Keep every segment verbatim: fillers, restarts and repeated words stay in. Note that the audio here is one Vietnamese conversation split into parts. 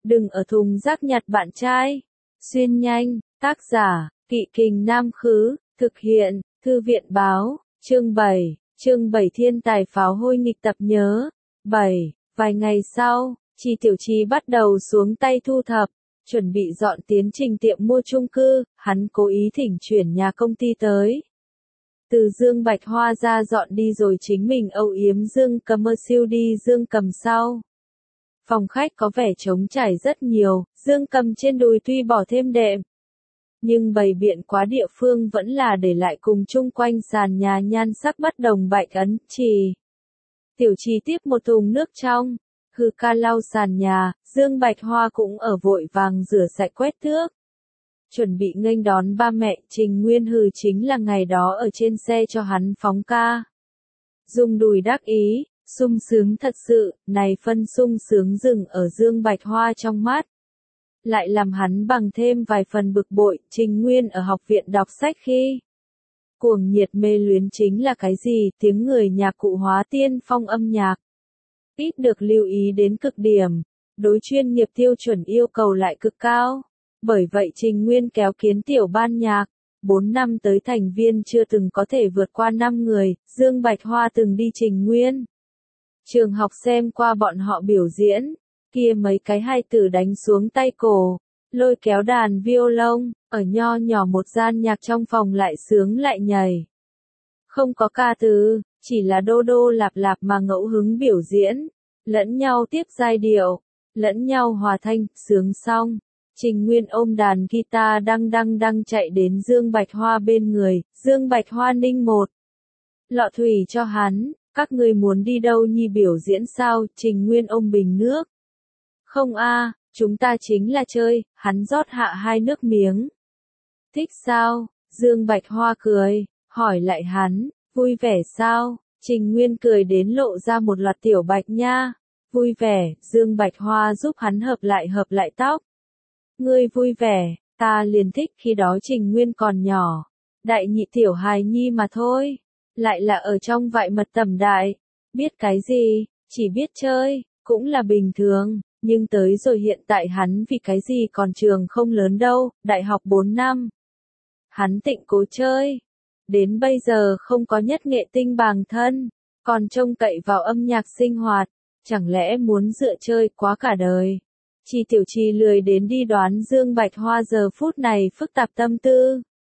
Đừng ở thùng rác nhặt bạn trai. Xuyên nhanh, tác giả, Kỵ Kình Nam Khứ, thực hiện, Thư viện Báo, chương bảy, chương bảy Thiên tài pháo hôi nghịch tập nhớ. bảy. Vài ngày sau, Chi Tiểu Chi bắt đầu xuống tay thu thập, chuẩn bị dọn tiến trình tiệm mua chung cư, hắn cố ý thỉnh chuyển nhà công ty tới. Từ Dương Bạch Hoa ra dọn đi rồi chính mình âu yếm Dương Cầm mơ siêu đi Dương Cầm sau. Phòng khách có vẻ trống trải rất nhiều, Dương Cầm trên đùi tuy bỏ thêm đệm. Nhưng bày biện quá địa phương vẫn là để lại cùng chung quanh sàn nhà nhan sắc bất đồng bạch ấn trì. Tiểu Chi tiếp một thùng nước trong, hư ca lau sàn nhà, Dương Bạch Hoa cũng ở vội vàng rửa sạch quét thước. Chuẩn bị nghênh đón ba mẹ, Trình Nguyên Hừ chính là ngày đó ở trên xe cho hắn phóng ca. Dùng đùi đắc ý, sung sướng thật sự, này phân sung sướng dừng ở Dương Bạch Hoa trong mắt. Lại làm hắn bằng thêm vài phần bực bội, Trình Nguyên ở học viện đọc sách khi. Cuồng nhiệt mê luyến chính là cái gì, tiếng người nhạc cụ hóa tiên phong âm nhạc. Ít được lưu ý đến cực điểm, đối chuyên nghiệp tiêu chuẩn yêu cầu lại cực cao. Bởi vậy Trình Nguyên kéo kiến tiểu ban nhạc, bốn năm tới thành viên chưa từng có thể vượt qua năm người, Dương Bạch Hoa từng đi Trình Nguyên trường học xem qua bọn họ biểu diễn, kia mấy cái hai tử đánh xuống tay cổ, lôi kéo đàn violon, ở nho nhỏ một gian nhạc trong phòng lại sướng lại nhảy. Không có ca từ, chỉ là đô đô lạp lạp mà ngẫu hứng biểu diễn, lẫn nhau tiếp giai điệu, lẫn nhau hòa thanh, sướng xong. Trình Nguyên ôm đàn guitar đăng đăng đăng chạy đến Dương Bạch Hoa bên người, Dương Bạch Hoa ninh một lọ thủy cho hắn, các người muốn đi đâu nhi biểu diễn sao, Trình Nguyên ôm bình nước. Không a, chúng ta chính là chơi, hắn rót hạ hai nước miếng. Thích sao, Dương Bạch Hoa cười, hỏi lại hắn, vui vẻ sao, Trình Nguyên cười đến lộ ra một loạt tiểu bạch nha, vui vẻ, Dương Bạch Hoa giúp hắn hợp lại hợp lại tóc. Ngươi vui vẻ, ta liền thích khi đó Trình Nguyên còn nhỏ, đại nhị tiểu hài nhi mà thôi, lại là ở trong vại mật tầm đại, biết cái gì, chỉ biết chơi, cũng là bình thường, nhưng tới rồi hiện tại hắn vì cái gì còn trường không lớn đâu, đại học bốn năm. Hắn tịnh cố chơi, đến bây giờ không có nhất nghệ tinh bằng thân, còn trông cậy vào âm nhạc sinh hoạt, chẳng lẽ muốn dựa chơi quá cả đời. Chi Tiểu Chi lười đến đi đoán Dương Bạch Hoa giờ phút này phức tạp tâm tư.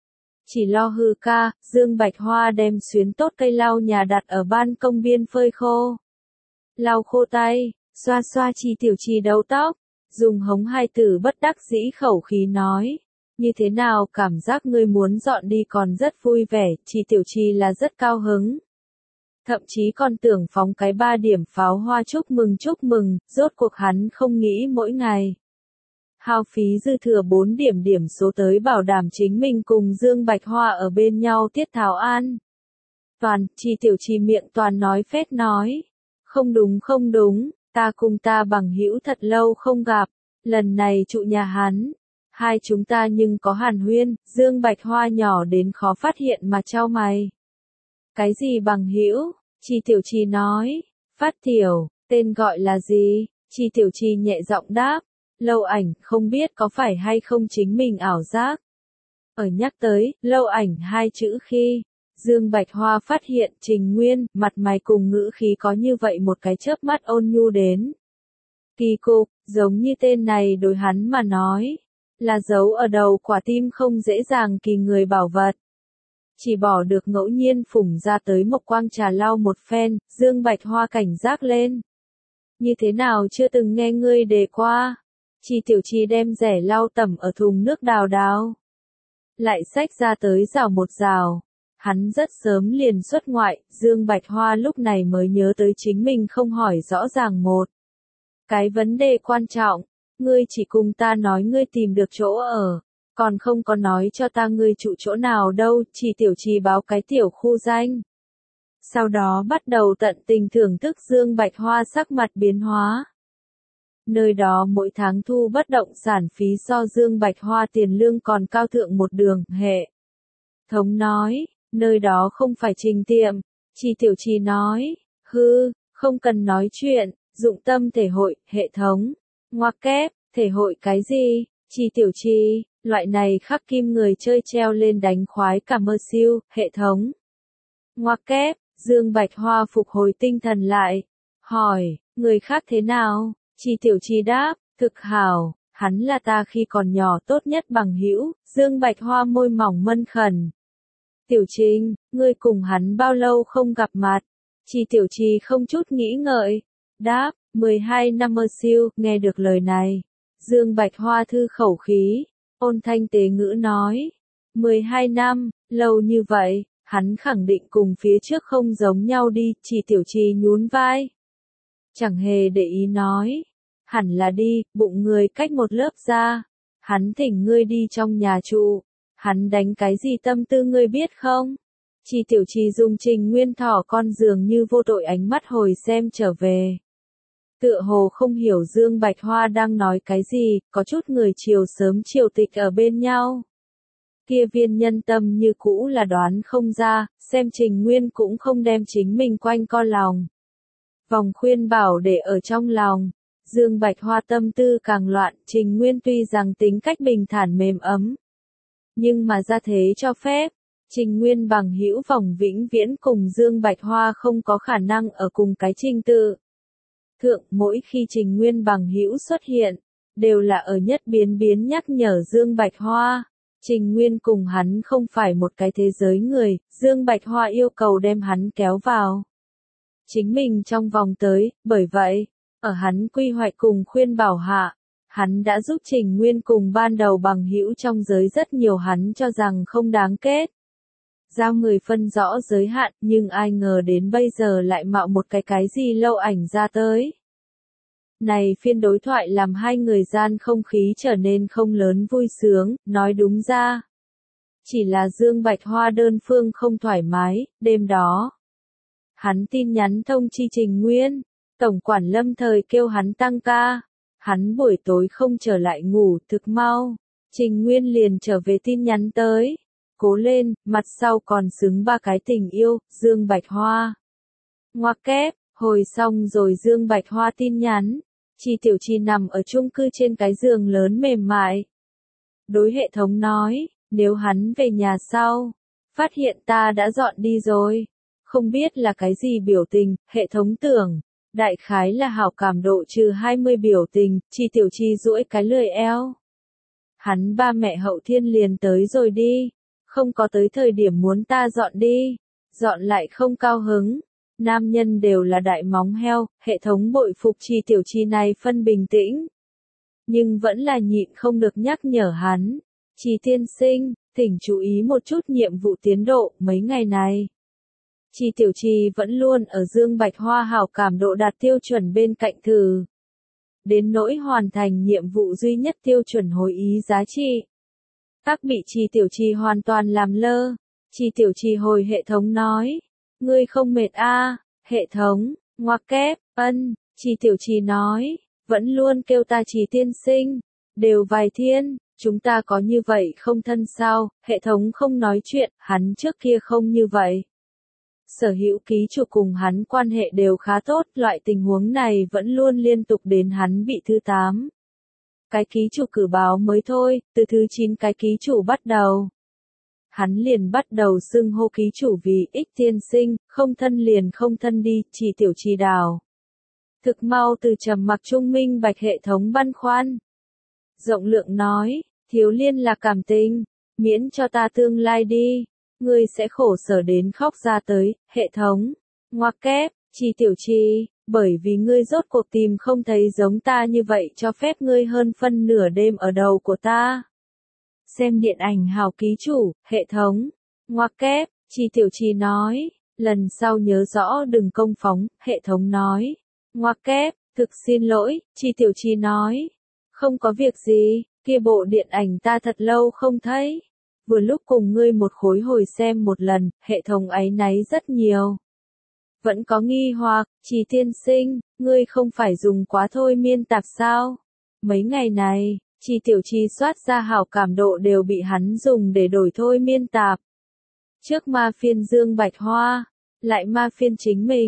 Chỉ lo hư ca, Dương Bạch Hoa đem xuyến tốt cây lau nhà đặt ở ban công biên phơi khô. Lau khô tay, xoa xoa Chi Tiểu Chi đầu tóc, dùng hống hai tử bất đắc dĩ khẩu khí nói. Như thế nào cảm giác ngươi muốn dọn đi còn rất vui vẻ, Chi Tiểu Chi là rất cao hứng. Thậm chí còn tưởng phóng cái ba điểm pháo hoa chúc mừng chúc mừng, rốt cuộc hắn không nghĩ mỗi ngày. Hao phí dư thừa bốn điểm điểm số tới bảo đảm chính mình cùng Dương Bạch Hoa ở bên nhau tiết tháo an. Toàn, Chi Tiểu Chi miệng toàn nói phét nói. Không đúng không đúng, ta cùng ta bằng hữu thật lâu không gặp, lần này trụ nhà hắn. Hai chúng ta nhưng có hàn huyên, Dương Bạch Hoa nhỏ đến khó phát hiện mà trao mày. Cái gì bằng hữu? Chi Tiểu Chi nói. Phát Tiểu, tên gọi là gì? Chi Tiểu Chi nhẹ giọng đáp. Lâu ảnh, không biết có phải hay không chính mình ảo giác. Ở nhắc tới, lâu ảnh hai chữ khi, Dương Bạch Hoa phát hiện Trình Nguyên, mặt mày cùng ngữ khí có như vậy một cái chớp mắt ôn nhu đến. Kỳ cục, giống như tên này đối hắn mà nói, là dấu ở đầu quả tim không dễ dàng kỳ người bảo vật. Chỉ bỏ được ngẫu nhiên phủng ra tới Mộc Quang trà lau một phen, Dương Bạch Hoa cảnh giác lên. Như thế nào chưa từng nghe ngươi đề qua? Chi Tiểu Chi đem rẻ lau tẩm ở thùng nước đào đào. Lại xách ra tới rào một rào. Hắn rất sớm liền xuất ngoại, Dương Bạch Hoa lúc này mới nhớ tới chính mình không hỏi rõ ràng một. Cái vấn đề quan trọng, ngươi chỉ cùng ta nói ngươi tìm được chỗ ở. Còn không có nói cho ta ngươi trụ chỗ nào đâu, Chi Tiểu Chi báo cái tiểu khu danh. Sau đó bắt đầu tận tình thưởng thức Dương Bạch Hoa sắc mặt biến hóa. Nơi đó mỗi tháng thu bất động sản phí so Dương Bạch Hoa tiền lương còn cao thượng một đường, hệ. Thống nói, nơi đó không phải trình tiệm, Chi Tiểu Chi nói, hư, không cần nói chuyện, dụng tâm thể hội, hệ thống, ngoặc kép. Thể hội cái gì? Chi Tiểu Chi, loại này khắc kim người chơi treo lên đánh khoái cả mơ siêu, hệ thống. Ngoặc kép, Dương Bạch Hoa phục hồi tinh thần lại. Hỏi, người khác thế nào? Chi Tiểu Chi đáp, thực hảo, hắn là ta khi còn nhỏ tốt nhất bằng hữu. Dương Bạch Hoa môi mỏng mân khẩn. Tiểu Trinh, ngươi cùng hắn bao lâu không gặp mặt? Chi Tiểu Chi không chút nghĩ ngợi. Đáp, mười hai năm mơ siêu, nghe được lời này. Dương Bạch Hoa thư khẩu khí, ôn thanh tế ngữ nói. mười hai năm, lâu như vậy, hắn khẳng định cùng phía trước không giống nhau đi, Chi Tiểu Chi nhún vai. Chẳng hề để ý nói. Hẳn là đi, bụng người cách một lớp ra. Hắn thỉnh ngươi đi trong nhà trụ. Hắn đánh cái gì tâm tư ngươi biết không? Chi Tiểu Chi dùng Trình Nguyên thỏ con dường như vô tội ánh mắt hồi xem trở về. Tựa hồ không hiểu Dương Bạch Hoa đang nói cái gì, có chút người chiều sớm chiều tịch ở bên nhau. Kia viên nhân tâm như cũ là đoán không ra, xem Trình Nguyên cũng không đem chính mình quanh co lòng. Vòng khuyên bảo để ở trong lòng. Dương Bạch Hoa tâm tư càng loạn, Trình Nguyên tuy rằng tính cách bình thản mềm ấm. Nhưng mà ra thế cho phép, Trình Nguyên bằng hữu vòng vĩnh viễn cùng Dương Bạch Hoa không có khả năng ở cùng cái trình tự. Thượng, mỗi khi Trình Nguyên bằng hữu xuất hiện, đều là ở nhất biến biến nhắc nhở Dương Bạch Hoa. Trình Nguyên cùng hắn không phải một cái thế giới người, Dương Bạch Hoa yêu cầu đem hắn kéo vào chính mình trong vòng tới, bởi vậy, ở hắn quy hoạch cùng khuyên bảo hạ, hắn đã giúp Trình Nguyên cùng ban đầu bằng hữu trong giới rất nhiều hắn cho rằng không đáng kết. Giao người phân rõ giới hạn, nhưng ai ngờ đến bây giờ lại mạo một cái cái gì lâu ảnh ra tới. Này phiên đối thoại làm hai người gian không khí trở nên không lớn vui sướng, nói đúng ra. Chỉ là Dương Bạch Hoa đơn phương không thoải mái, đêm đó. Hắn tin nhắn thông chi Trình Nguyên, Tổng quản lâm thời kêu hắn tăng ca. Hắn buổi tối không trở lại ngủ, thực mau. Trình Nguyên liền trở về tin nhắn tới. Cố lên, mặt sau còn xứng ba cái tình yêu, Dương Bạch Hoa. Ngoặc kép, hồi xong rồi Dương Bạch Hoa tin nhắn. Chi Tiểu Chi nằm ở chung cư trên cái giường lớn mềm mại. Đối hệ thống nói, nếu hắn về nhà sau, phát hiện ta đã dọn đi rồi. Không biết là cái gì biểu tình, hệ thống tưởng. Đại khái là hảo cảm độ trừ hai mươi biểu tình, Chi Tiểu Chi duỗi cái lười eo. Hắn ba mẹ hậu thiên liền tới rồi đi. Không có tới thời điểm muốn ta dọn đi. Dọn lại không cao hứng. Nam nhân đều là đại móng heo, hệ thống bội phục Chi Tiểu Chi này phân bình tĩnh. Nhưng vẫn là nhịn không được nhắc nhở hắn. Chi tiên sinh, thỉnh chú ý một chút nhiệm vụ tiến độ mấy ngày này. Chi Tiểu Chi vẫn luôn ở Dương Bạch Hoa hảo cảm độ đạt tiêu chuẩn bên cạnh thử. Đến nỗi hoàn thành nhiệm vụ duy nhất tiêu chuẩn hồi ý giá trị. Các bị Chi Tiểu Chi hoàn toàn làm lơ. Chi Tiểu Chi hồi hệ thống nói. Ngươi không mệt a? À? Hệ thống, ngoặc kép, ân, Chi Tiểu Chi nói. Vẫn luôn kêu ta Chi tiên sinh. Đều vài thiên, chúng ta có như vậy không thân sao? Hệ thống không nói chuyện, hắn trước kia không như vậy. Sở hữu ký chủ cùng hắn quan hệ đều khá tốt, loại tình huống này vẫn luôn liên tục đến hắn bị thứ tám. Cái ký chủ cử báo mới thôi, từ thứ chín cái ký chủ bắt đầu. Hắn liền bắt đầu xưng hô ký chủ vì ích tiên sinh, không thân liền không thân đi, Chi Tiểu Chi đào. Thực mau từ trầm mặc trung minh bạch hệ thống băn khoăn. Rộng lượng nói, thiếu liên là cảm tình, miễn cho ta tương lai đi. Ngươi sẽ khổ sở đến khóc ra tới, hệ thống. Ngoặc kép, Chi Tiểu Chi, bởi vì ngươi rốt cuộc tìm không thấy giống ta như vậy cho phép ngươi hơn phân nửa đêm ở đầu của ta. Xem điện ảnh hào ký chủ, hệ thống. Ngoặc kép, Chi Tiểu Chi nói, lần sau nhớ rõ đừng công phóng, hệ thống nói. Ngoặc kép, thực xin lỗi, Chi Tiểu Chi nói. Không có việc gì, kia bộ điện ảnh ta thật lâu không thấy. Vừa lúc cùng ngươi một khối hồi xem một lần, hệ thống áy náy rất nhiều. Vẫn có nghi hoặc, Chi tiên sinh, ngươi không phải dùng quá thôi miên tạp sao? Mấy ngày này, Chi Tiểu Chi soát ra hảo cảm độ đều bị hắn dùng để đổi thôi miên tạp. Trước ma phiên Dương Bạch Hoa, lại ma phiên chính mình,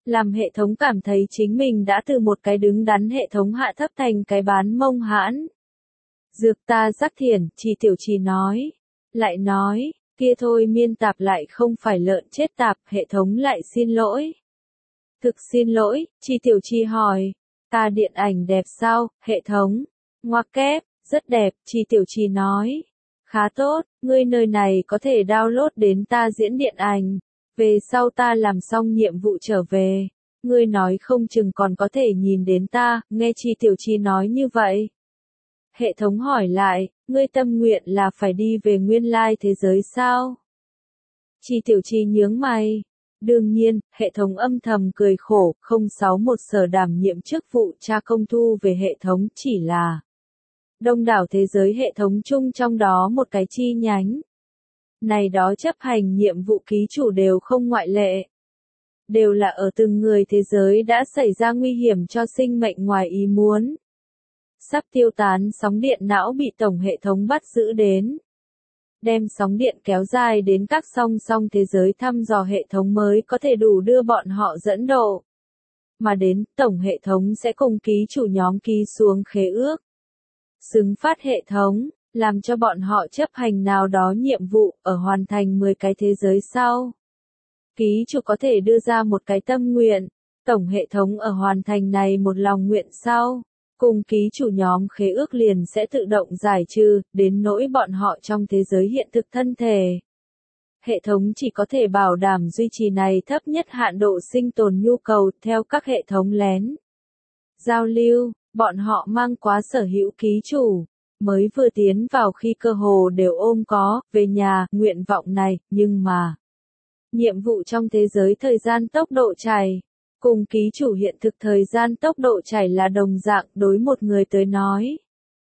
Làm hệ thống cảm thấy chính mình đã từ một cái đứng đắn hệ thống hạ thấp thành cái bán mông hãn. Dược ta rắc thiển, Trì Tiểu Trì nói. Lại nói, kia thôi miên tạp lại không phải lợn chết tạp, hệ thống lại xin lỗi. Thực xin lỗi, Trì Tiểu Trì hỏi. Ta điện ảnh đẹp sao, hệ thống? Ngoặc kép, rất đẹp, Trì Tiểu Trì nói. Khá tốt, ngươi nơi này có thể download đến ta diễn điện ảnh. Về sau ta làm xong nhiệm vụ trở về. Ngươi nói không chừng còn có thể nhìn đến ta, nghe Trì Tiểu Trì nói như vậy. Hệ thống hỏi lại, ngươi tâm nguyện là phải đi về nguyên lai thế giới sao? Trì Tiểu Trì nhướng mày. Đương nhiên, hệ thống âm thầm cười khổ, không sáu một sở đảm nhiệm chức vụ tra công thu về hệ thống chỉ là đông đảo thế giới hệ thống chung trong đó một cái chi nhánh. Này đó chấp hành nhiệm vụ ký chủ đều không ngoại lệ. Đều là ở từng người thế giới đã xảy ra nguy hiểm cho sinh mệnh ngoài ý muốn. Sắp tiêu tán sóng điện não bị tổng hệ thống bắt giữ đến. Đem sóng điện kéo dài đến các song song thế giới thăm dò hệ thống mới có thể đủ đưa bọn họ dẫn độ. Mà đến, tổng hệ thống sẽ cùng ký chủ nhóm ký xuống khế ước. Xứng phát hệ thống, làm cho bọn họ chấp hành nào đó nhiệm vụ ở hoàn thành mười cái thế giới sau. Ký chủ có thể đưa ra một cái tâm nguyện, tổng hệ thống ở hoàn thành này một lòng nguyện sau. Cùng ký chủ nhóm khế ước liền sẽ tự động giải trừ, đến nỗi bọn họ trong thế giới hiện thực thân thể. Hệ thống chỉ có thể bảo đảm duy trì này thấp nhất hạn độ sinh tồn nhu cầu theo các hệ thống lén. Giao lưu, bọn họ mang quá sở hữu ký chủ, mới vừa tiến vào khi cơ hồ đều ôm có, về nhà, nguyện vọng này, nhưng mà. Nhiệm vụ trong thế giới thời gian tốc độ chảy. Cùng ký chủ hiện thực thời gian tốc độ chảy là đồng dạng đối một người tới nói.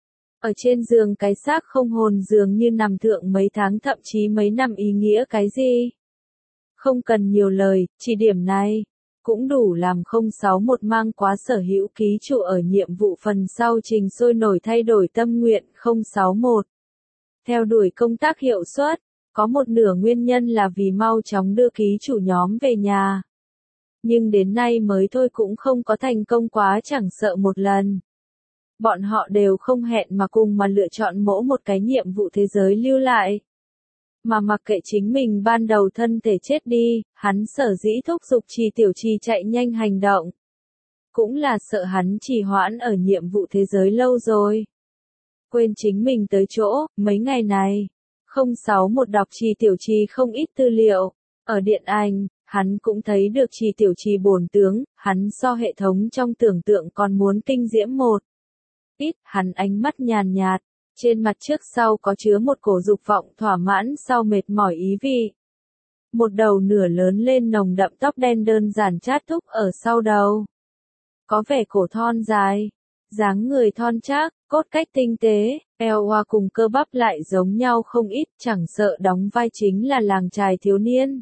Ở trên giường cái xác không hồn dường như nằm thượng mấy tháng thậm chí mấy năm ý nghĩa cái gì. Không cần nhiều lời, chỉ điểm này, cũng đủ làm không sáu một mang quá sở hữu ký chủ ở nhiệm vụ phần sau trình sôi nổi thay đổi tâm nguyện không sáu một. Theo đuổi công tác hiệu suất, có một nửa nguyên nhân là vì mau chóng đưa ký chủ nhóm về nhà. Nhưng đến nay mới thôi cũng không có thành công quá chẳng sợ một lần. Bọn họ đều không hẹn mà cùng mà lựa chọn mỗi một cái nhiệm vụ thế giới lưu lại. Mà mặc kệ chính mình ban đầu thân thể chết đi, hắn sở dĩ thúc giục Trì Tiểu Trì chạy nhanh hành động. Cũng là sợ hắn trì hoãn ở nhiệm vụ thế giới lâu rồi. Quên chính mình tới chỗ, mấy ngày này. không sáu một đọc Trì Tiểu Trì không ít tư liệu. Ở điện ảnh. Hắn cũng thấy được Trì Tiểu Trì bổn tướng, hắn so hệ thống trong tưởng tượng còn muốn kinh diễm một ít, hắn ánh mắt nhàn nhạt, trên mặt trước sau có chứa một cổ dục vọng thỏa mãn sau mệt mỏi ý vị. Một đầu nửa lớn lên nồng đậm tóc đen đơn giản chát thúc ở sau đầu. Có vẻ cổ thon dài, dáng người thon trác, cốt cách tinh tế, eo hoa cùng cơ bắp lại giống nhau không ít, chẳng sợ đóng vai chính là làng trai thiếu niên.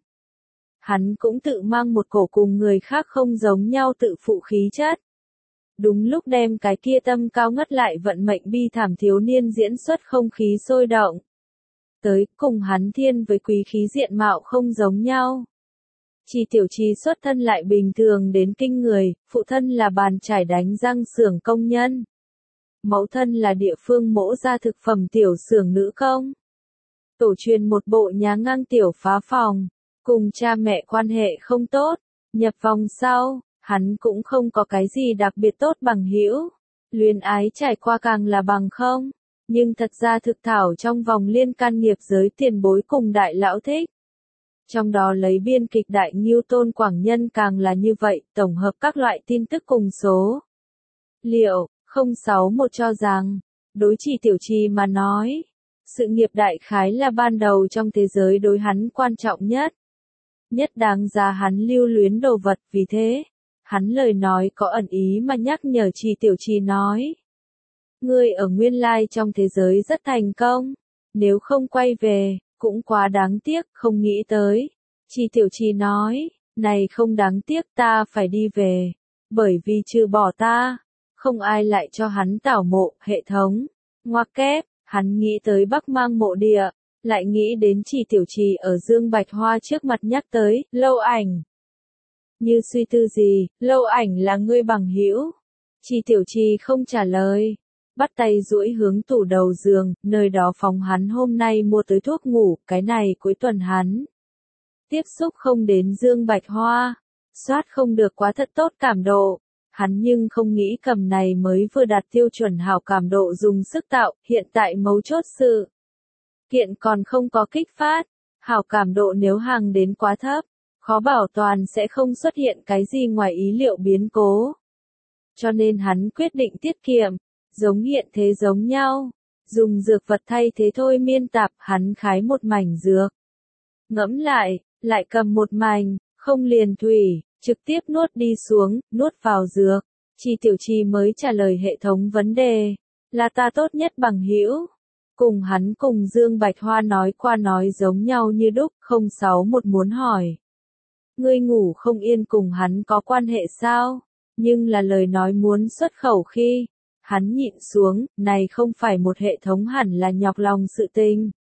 Hắn cũng tự mang một cổ cùng người khác không giống nhau tự phụ khí chất. Đúng lúc đem cái kia tâm cao ngất lại vận mệnh bi thảm thiếu niên diễn xuất không khí sôi động. Tới, cùng hắn thiên với quý khí diện mạo không giống nhau. Trì Tiểu Trì xuất thân lại bình thường đến kinh người, phụ thân là bàn chải đánh răng xưởng công nhân. Mẫu thân là địa phương mỗ ra thực phẩm tiểu xưởng nữ công. Tổ truyền một bộ nhà ngang tiểu phá phòng. Cùng cha mẹ quan hệ không tốt, nhập vòng sau, hắn cũng không có cái gì đặc biệt tốt bằng hữu. Luyến ái trải qua càng là bằng không, nhưng thật ra thực thảo trong vòng liên can nghiệp giới tiền bối cùng đại lão thích. Trong đó lấy biên kịch đại Ngưu Tôn Quảng Nhân càng là như vậy, tổng hợp các loại tin tức cùng số. Liệu, không sáu một cho rằng, đối Trì Tiểu Trì mà nói, sự nghiệp đại khái là ban đầu trong thế giới đối hắn quan trọng nhất. Nhất đáng giá hắn lưu luyến đồ vật, vì thế, hắn lời nói có ẩn ý mà nhắc nhở Trì Tiểu Trì nói. Ngươi ở nguyên lai trong thế giới rất thành công, nếu không quay về, cũng quá đáng tiếc, không nghĩ tới. Trì Tiểu Trì nói, này không đáng tiếc ta phải đi về, bởi vì trừ bỏ ta, không ai lại cho hắn tảo mộ, hệ thống, ngoặc kép, hắn nghĩ tới Bắc Mang mộ địa. Lại nghĩ đến Trì Tiểu Trì ở Dương Bạch Hoa trước mặt nhắc tới, lâu ảnh. Như suy tư gì, Lâu Ảnh là ngươi bằng hữu. Chi Tiểu Trì không trả lời. Bắt tay duỗi hướng tủ đầu giường, nơi đó phòng hắn hôm nay mua tới thuốc ngủ, cái này cuối tuần hắn. Tiếp xúc không đến Dương Bạch Hoa. Soát không được quá thật tốt cảm độ. Hắn nhưng không nghĩ cầm này mới vừa đạt tiêu chuẩn hảo cảm độ dùng sức tạo, hiện tại mấu chốt sự. Kiện còn không có kích phát. Hảo cảm độ nếu hàng đến quá thấp, khó bảo toàn sẽ không xuất hiện cái gì ngoài ý liệu biến cố. Cho nên hắn quyết định tiết kiệm, giống hiện thế giống nhau. Dùng dược vật thay thế thôi miên tạp, hắn khái một mảnh dược. Ngẫm lại, lại cầm một mảnh, không liền thủy, trực tiếp nuốt đi xuống, nuốt vào dược. Chi Tiểu Trì mới trả lời hệ thống vấn đề, là ta tốt nhất bằng hữu. Cùng hắn cùng Dương Bạch Hoa nói qua nói giống nhau như đúc, không sáu một muốn hỏi. Ngươi ngủ không yên cùng hắn có quan hệ sao? Nhưng là lời nói muốn xuất khẩu khi, hắn nhịn xuống, này không phải một hệ thống hẳn là nhọc lòng sự tình.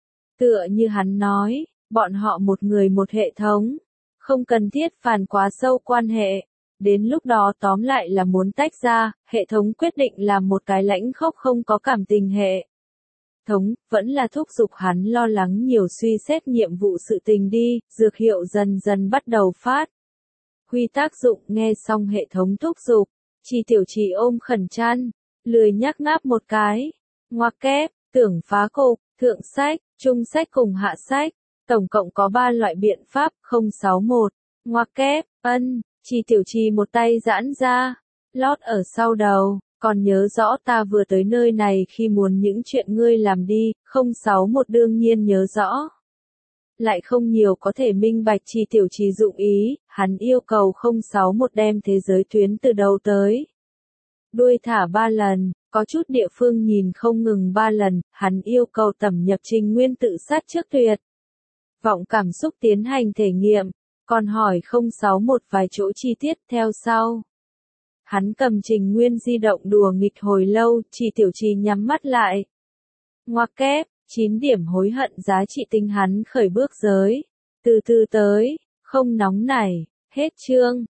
Tựa như hắn nói, bọn họ một người một hệ thống, không cần thiết phản quá sâu quan hệ. Đến lúc đó tóm lại là muốn tách ra, hệ thống quyết định làm một cái lãnh khốc không có cảm tình hệ. Thống, vẫn là thúc giục hắn lo lắng nhiều suy xét nhiệm vụ sự tình đi, dược hiệu dần dần bắt đầu phát. Huy tác dụng nghe xong hệ thống thúc giục, Chi Tiểu Trì ôm khẩn chăn, lười nhắc ngáp một cái. Ngoặc kép, tưởng phá cục, thượng sách, trung sách cùng hạ sách, tổng cộng có ba loại biện pháp, không sáu một. Ngoặc kép, ân, Chi Tiểu Trì một tay giãn ra, lót ở sau đầu. Còn nhớ rõ ta vừa tới nơi này khi muốn những chuyện ngươi làm đi, không sáu một đương nhiên nhớ rõ. Lại không nhiều có thể minh bạch Chi Tiểu Trì dụng ý, hắn yêu cầu không sáu một đem thế giới tuyến từ đầu tới. Đuôi thả ba lần, có chút địa phương nhìn không ngừng ba lần, hắn yêu cầu tẩm nhập trình nguyên tự sát trước tuyệt. Vọng cảm xúc tiến hành thể nghiệm, còn hỏi không sáu một vài chỗ chi tiết theo sau. Hắn cầm trình nguyên di động đùa nghịch hồi lâu, Chi Tiểu Trì nhắm mắt lại. Ngoặc kép, chín điểm hối hận giá trị tinh hắn khởi bước giới. Từ từ tới, không nóng nảy, hết chương.